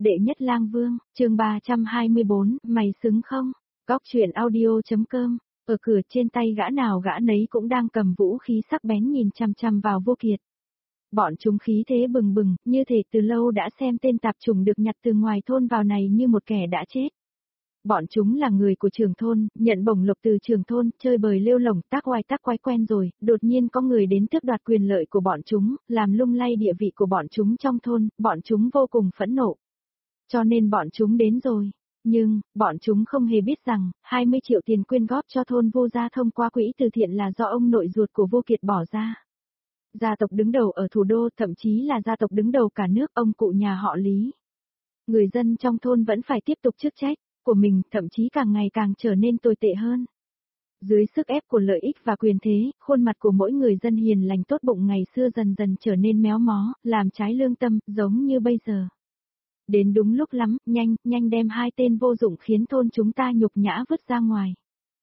Đệ nhất lang vương, chương 324, mày xứng không? Góc truyện audio.com, ở cửa trên tay gã nào gã nấy cũng đang cầm vũ khí sắc bén nhìn chằm chằm vào Vô Kiệt. Bọn chúng khí thế bừng bừng, như thể từ lâu đã xem tên tạp chủng được nhặt từ ngoài thôn vào này như một kẻ đã chết. Bọn chúng là người của trưởng thôn, nhận bổng lộc từ trưởng thôn, chơi bời lêu lổng tác oai tác quái quen rồi, đột nhiên có người đến tước đoạt quyền lợi của bọn chúng, làm lung lay địa vị của bọn chúng trong thôn, bọn chúng vô cùng phẫn nộ. Cho nên bọn chúng đến rồi. Nhưng, bọn chúng không hề biết rằng, 20 triệu tiền quyên góp cho thôn Vô Gia thông qua quỹ từ thiện là do ông nội ruột của Vô Kiệt bỏ ra. Gia tộc đứng đầu ở thủ đô, thậm chí là gia tộc đứng đầu cả nước, ông cụ nhà họ Lý. Người dân trong thôn vẫn phải tiếp tục chức trách của mình, thậm chí càng ngày càng trở nên tồi tệ hơn. Dưới sức ép của lợi ích và quyền thế, khuôn mặt của mỗi người dân hiền lành tốt bụng ngày xưa dần dần trở nên méo mó, làm trái lương tâm, giống như bây giờ. Đến đúng lúc lắm, nhanh đem hai tên vô dụng khiến thôn chúng ta nhục nhã vứt ra ngoài.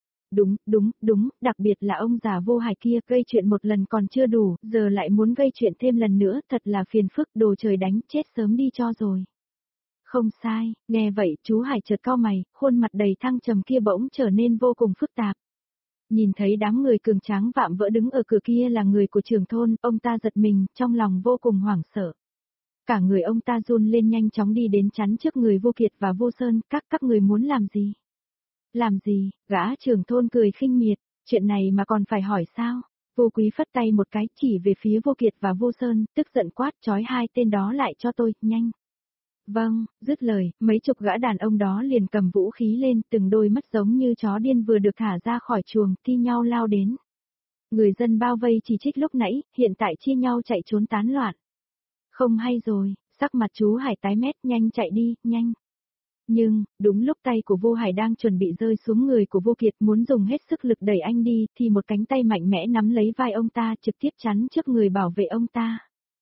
Đúng, đặc biệt là ông già Vô Hải kia, gây chuyện một lần còn chưa đủ, giờ lại muốn gây chuyện thêm lần nữa, thật là phiền phức, đồ trời đánh, chết sớm đi cho rồi. Không sai, nghe vậy, chú Hải chợt cau mày, khuôn mặt đầy thăng trầm kia bỗng trở nên vô cùng phức tạp. Nhìn thấy đám người cường tráng vạm vỡ đứng ở cửa kia là người của trưởng thôn, ông ta giật mình, trong lòng vô cùng hoảng sợ. Cả người ông ta run lên nhanh chóng đi đến chắn trước người Vô Kiệt và Vô Sơn, các người muốn làm gì? Làm gì? Gã trưởng thôn cười khinh miệt, chuyện này mà còn phải hỏi sao? Vô Quý phất tay một cái chỉ về phía Vô Kiệt và Vô Sơn, tức giận quát trói hai tên đó lại cho tôi, nhanh. Vâng, dứt lời, mấy chục gã đàn ông đó liền cầm vũ khí lên, từng đôi mắt giống như chó điên vừa được thả ra khỏi chuồng, thi nhau lao đến. Người dân bao vây chỉ trích lúc nãy, hiện tại chia nhau chạy trốn tán loạn. Không hay rồi, sắc mặt chú Hải tái mét, nhanh chạy đi, nhanh. Nhưng, đúng lúc tay của Vô Hải đang chuẩn bị rơi xuống người của Vô Kiệt muốn dùng hết sức lực đẩy anh đi, thì một cánh tay mạnh mẽ nắm lấy vai ông ta trực tiếp chắn trước người bảo vệ ông ta.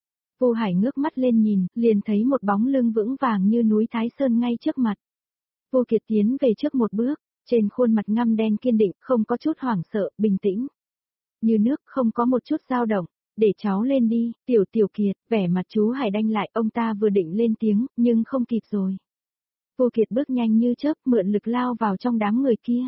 Vô Hải ngước mắt lên nhìn, liền thấy một bóng lưng vững vàng như núi Thái Sơn ngay trước mặt. Vô Kiệt tiến về trước một bước, trên khuôn mặt ngăm đen kiên định, không có chút hoảng sợ, bình tĩnh. Như nước không có một chút dao động. Để cháu lên đi, Tiểu Kiệt, vẻ mặt chú Hải đanh lại, ông ta vừa định lên tiếng, nhưng không kịp rồi. Vô Kiệt bước nhanh như chớp, mượn lực lao vào trong đám người kia.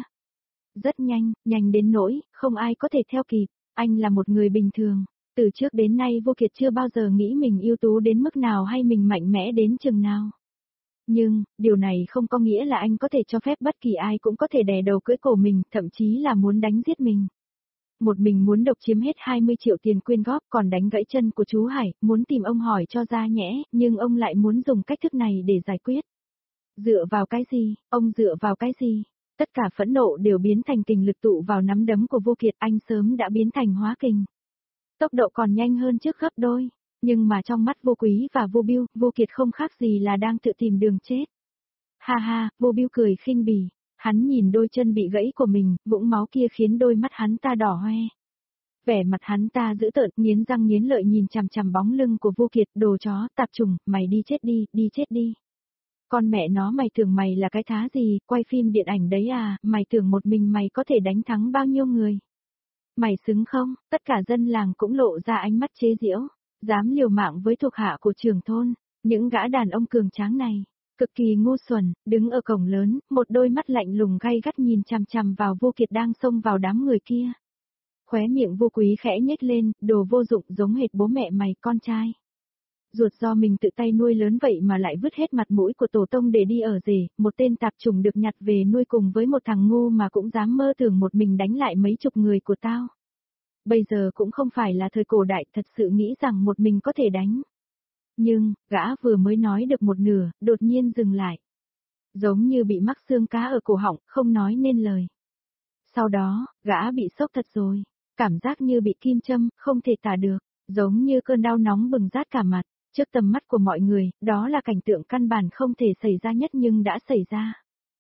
Rất nhanh đến nỗi, không ai có thể theo kịp, anh là một người bình thường. Từ trước đến nay Vô Kiệt chưa bao giờ nghĩ mình ưu tú đến mức nào hay mình mạnh mẽ đến chừng nào. Nhưng, điều này không có nghĩa là anh có thể cho phép bất kỳ ai cũng có thể đè đầu cưỡi cổ mình, thậm chí là muốn đánh giết mình. Một mình muốn độc chiếm hết 20 triệu tiền quyên góp còn đánh gãy chân của chú Hải, muốn tìm ông hỏi cho ra nhẽ, nhưng ông lại muốn dùng cách thức này để giải quyết. Dựa vào cái gì, ông dựa vào cái gì? Tất cả phẫn nộ đều biến thành kình lực tụ vào nắm đấm của Vô Kiệt, anh sớm đã biến thành hóa kình. Tốc độ còn nhanh hơn trước gấp đôi, nhưng mà trong mắt Vô Quý và Vô Bưu, Vô Kiệt không khác gì là đang tự tìm đường chết. Ha, Vô Bưu cười khinh bỉ. Hắn nhìn đôi chân bị gãy của mình, vũng máu kia khiến đôi mắt hắn ta đỏ hoe. Vẻ mặt hắn ta dữ tợn, nghiến răng nghiến lợi nhìn chằm chằm bóng lưng của Vô Kiệt, đồ chó, tạp trùng, mày đi chết đi. Con mẹ nó, mày tưởng mày là cái thá gì, quay phim điện ảnh đấy à, mày tưởng một mình mày có thể đánh thắng bao nhiêu người. Mày xứng không? Tất cả dân làng cũng lộ ra ánh mắt chế giễu, dám liều mạng với thuộc hạ của trưởng thôn, những gã đàn ông cường tráng này. Cực kỳ ngu xuẩn, đứng ở cổng lớn, một đôi mắt lạnh lùng gay gắt nhìn chằm chằm vào Vô Kiệt đang xông vào đám người kia. Khóe miệng Vô Quý khẽ nhếch lên, đồ vô dụng giống hệt bố mẹ mày, con trai. Ruột do mình tự tay nuôi lớn vậy mà lại vứt hết mặt mũi của tổ tông để đi ở rể, một tên tạp chủng được nhặt về nuôi cùng với một thằng ngu mà cũng dám mơ tưởng một mình đánh lại mấy chục người của tao. Bây giờ cũng không phải là thời cổ đại, thật sự nghĩ rằng một mình có thể đánh. Nhưng, gã vừa mới nói được một nửa, đột nhiên dừng lại. Giống như bị mắc xương cá ở cổ họng, không nói nên lời. Sau đó, gã bị sốc thật rồi. Cảm giác như bị kim châm, không thể tả được. Giống như cơn đau nóng bừng rát cả mặt. Trước tầm mắt của mọi người, đó là cảnh tượng căn bản không thể xảy ra nhất nhưng đã xảy ra.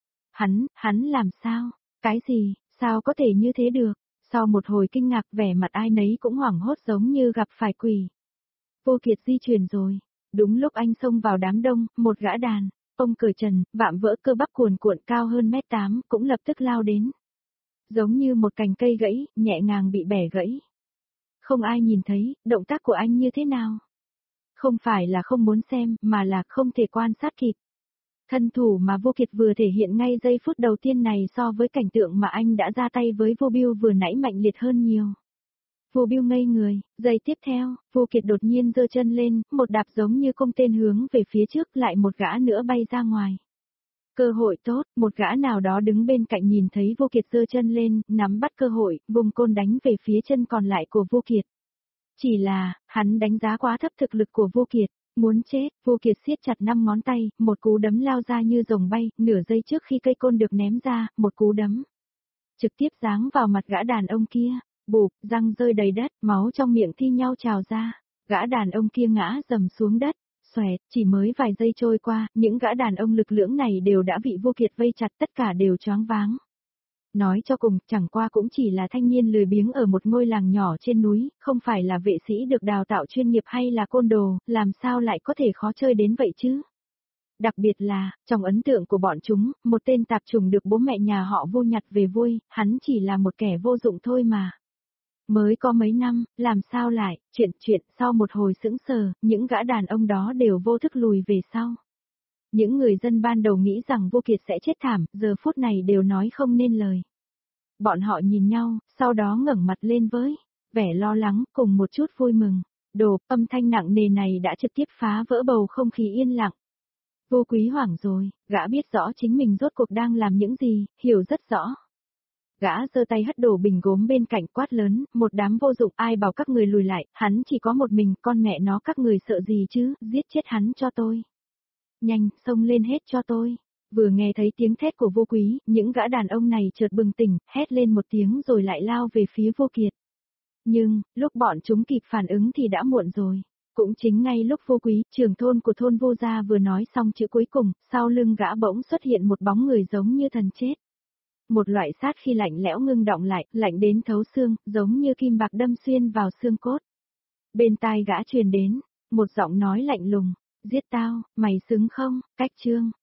Hắn làm sao? Cái gì? Sao có thể như thế được? Sau một hồi kinh ngạc, vẻ mặt ai nấy cũng hoảng hốt giống như gặp phải quỷ. Vô Kiệt di chuyển rồi. Đúng lúc anh xông vào đám đông, một gã đàn, ông cởi trần, vạm vỡ cơ bắp cuồn cuộn cao hơn 1m8, cũng lập tức lao đến. Giống như một cành cây gãy, nhẹ nhàng bị bẻ gãy. Không ai nhìn thấy, động tác của anh như thế nào. Không phải là không muốn xem, mà là không thể quan sát kịp. Thân thủ mà Vô Kiệt vừa thể hiện ngay giây phút đầu tiên này so với cảnh tượng mà anh đã ra tay với Vô Biêu vừa nãy mạnh liệt hơn nhiều. Vô Biêu ngây người, giây tiếp theo, Vô Kiệt đột nhiên giơ chân lên, một đạp giống như cung tên hướng về phía trước, lại một gã nữa bay ra ngoài. Cơ hội tốt, một gã nào đó đứng bên cạnh nhìn thấy Vô Kiệt giơ chân lên, nắm bắt cơ hội, vùng côn đánh về phía chân còn lại của Vô Kiệt. Chỉ là, hắn đánh giá quá thấp thực lực của Vô Kiệt, muốn chết, Vô Kiệt siết chặt 5 ngón tay, một cú đấm lao ra như rồng bay, nửa giây trước khi cây côn được ném ra, một cú đấm. Trực tiếp giáng vào mặt gã đàn ông kia, bụp, răng rơi đầy đất, máu trong miệng thi nhau trào ra, gã đàn ông kia ngã dầm xuống đất. Xoẹt, chỉ mới vài giây trôi qua, những gã đàn ông lực lưỡng này đều đã bị Vô Kiệt vây chặt, tất cả đều choáng váng. Nói cho cùng, chẳng qua cũng chỉ là thanh niên lười biếng ở một ngôi làng nhỏ trên núi, không phải là vệ sĩ được đào tạo chuyên nghiệp hay là côn đồ, làm sao lại có thể khó chơi đến vậy chứ? Đặc biệt là, trong ấn tượng của bọn chúng, một tên tạp chủng được bố mẹ nhà họ Vô nhặt về vui, hắn chỉ là một kẻ vô dụng thôi mà. Mới có mấy năm, làm sao lại, chuyện sau một hồi sững sờ, những gã đàn ông đó đều vô thức lùi về sau. Những người dân ban đầu nghĩ rằng Vô Kiệt sẽ chết thảm, giờ phút này đều nói không nên lời. Bọn họ nhìn nhau, sau đó ngẩng mặt lên với vẻ lo lắng, cùng một chút vui mừng. Đồ, âm thanh nặng nề này đã trực tiếp phá vỡ bầu không khí yên lặng. Vô Quý hoảng rồi, gã biết rõ chính mình rốt cuộc đang làm những gì, hiểu rất rõ. Gã giơ tay hất đổ bình gốm bên cạnh quát lớn, một đám vô dụng, ai bảo các người lùi lại, hắn chỉ có một mình, con mẹ nó các người sợ gì chứ, giết chết hắn cho tôi. Nhanh, xông lên hết cho tôi. Vừa nghe thấy tiếng thét của Vô Quý, những gã đàn ông này chợt bừng tỉnh, hét lên một tiếng rồi lại lao về phía Vô Kiệt. Nhưng, lúc bọn chúng kịp phản ứng thì đã muộn rồi. Cũng chính ngay lúc Vô Quý, trưởng thôn của thôn Vô Gia vừa nói xong chữ cuối cùng, sau lưng gã bỗng xuất hiện một bóng người giống như thần chết. Một loại sát khi lạnh lẽo ngưng đọng lại, lạnh đến thấu xương, giống như kim bạc đâm xuyên vào xương cốt. Bên tai gã truyền đến, một giọng nói lạnh lùng, giết tao, mày xứng không, cách chương.